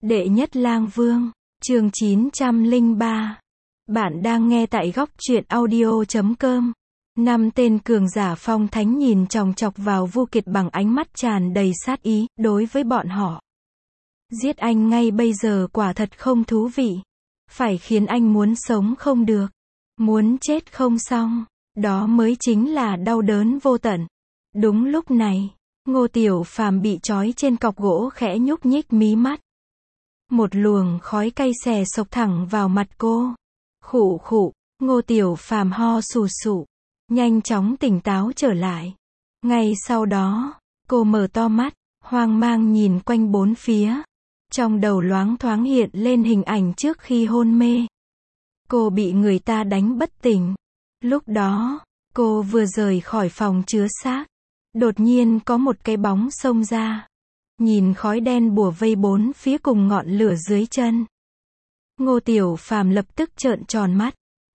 Đệ nhất lang vương, chương 903. Bạn đang nghe tại góc truyện audio.com. Năm tên cường giả phong thánh nhìn chòng chọc vào Vu Kiệt bằng ánh mắt tràn đầy sát ý, đối với bọn họ. Giết anh ngay bây giờ quả thật không thú vị. Phải khiến anh muốn sống không được. Muốn chết không xong. Đó mới chính là đau đớn vô tận. Đúng lúc này, Ngô Tiểu Phàm bị trói trên cọc gỗ khẽ nhúc nhích mí mắt. Một luồng khói cay xè xộc thẳng vào mặt cô. Khụ khụ, Ngô Tiểu Phàm ho sù sụ, nhanh chóng tỉnh táo trở lại. Ngay sau đó, cô mở to mắt, hoang mang nhìn quanh bốn phía. Trong đầu loáng thoáng hiện lên hình ảnh trước khi hôn mê. Cô bị người ta đánh bất tỉnh. Lúc đó, cô vừa rời khỏi phòng chứa xác. Đột nhiên có một cái bóng xông ra. Nhìn khói đen bủa vây bốn phía cùng ngọn lửa dưới chân. Ngô Tiểu Phàm lập tức trợn tròn mắt.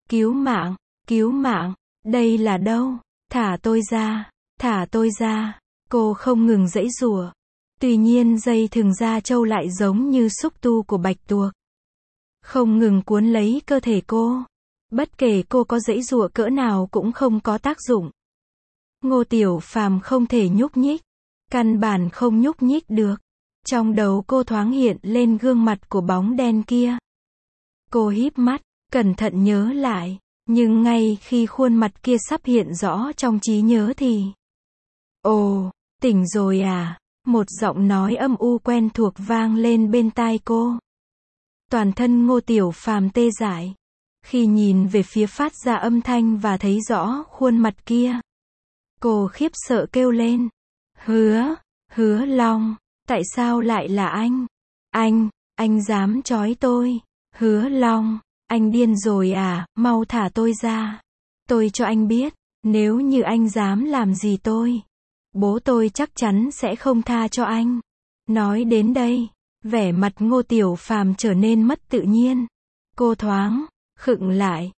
Cứu mạng, đây là đâu? Thả tôi ra. Cô không ngừng giãy giụa. Tuy nhiên dây thừng da trâu lại giống như xúc tu của bạch tuộc. Không ngừng cuốn lấy cơ thể cô. Bất kể cô có giãy giụa cỡ nào cũng không có tác dụng. Ngô Tiểu Phàm không thể nhúc nhích. Căn bản không nhúc nhích được. Trong đầu cô thoáng hiện lên gương mặt của bóng đen kia. Cô híp mắt, cẩn thận nhớ lại. Nhưng ngay khi khuôn mặt kia sắp hiện rõ trong trí nhớ thì... Ồ, tỉnh rồi à? Một giọng nói âm u quen thuộc vang lên bên tai cô. Toàn thân Ngô Tiểu Phàm tê dại. Khi nhìn về phía phát ra âm thanh và thấy rõ khuôn mặt kia. Cô khiếp sợ kêu lên. Hứa Long, tại sao lại là anh? Anh dám trói tôi. Hứa Long, anh điên rồi à, mau thả tôi ra. Tôi cho anh biết, nếu như anh dám làm gì tôi, bố tôi chắc chắn sẽ không tha cho anh. Nói đến đây, vẻ mặt Ngô Tiểu Phàm trở nên mất tự nhiên. Cô thoáng khựng lại.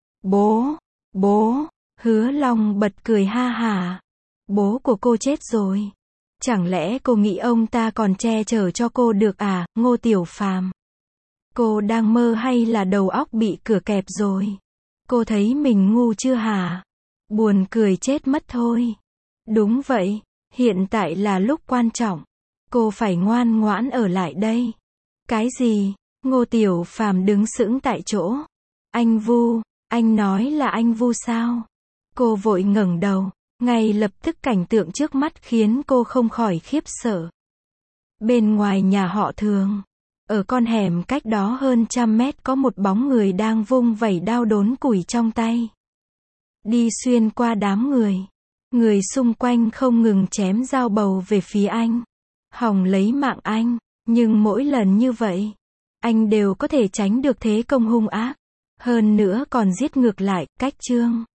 Bố, Hứa Long bật cười ha hả. Bố của cô chết rồi. Chẳng lẽ cô nghĩ ông ta còn che chở cho cô được à, Ngô Tiểu Phàm? Cô đang mơ hay là đầu óc bị cửa kẹp rồi? Cô thấy mình ngu chưa hả? Buồn cười chết mất thôi. Đúng vậy, hiện tại là lúc quan trọng. Cô phải ngoan ngoãn ở lại đây. Cái gì? Ngô Tiểu Phàm đứng sững tại chỗ. Anh Vu, anh nói là anh Vu sao? Cô vội ngẩng đầu. Ngay lập tức cảnh tượng trước mắt khiến cô không khỏi khiếp sợ. Bên ngoài nhà họ Thường, ở con hẻm cách đó hơn 100 mét có một bóng người đang vung vẩy đao đốn củi trong tay. Đi xuyên qua đám người. Người xung quanh không ngừng chém dao bầu về phía anh. Hòng lấy mạng anh. Nhưng mỗi lần như vậy, anh đều có thể tránh được thế công hung ác. Hơn nữa còn giết ngược lại, cách chương.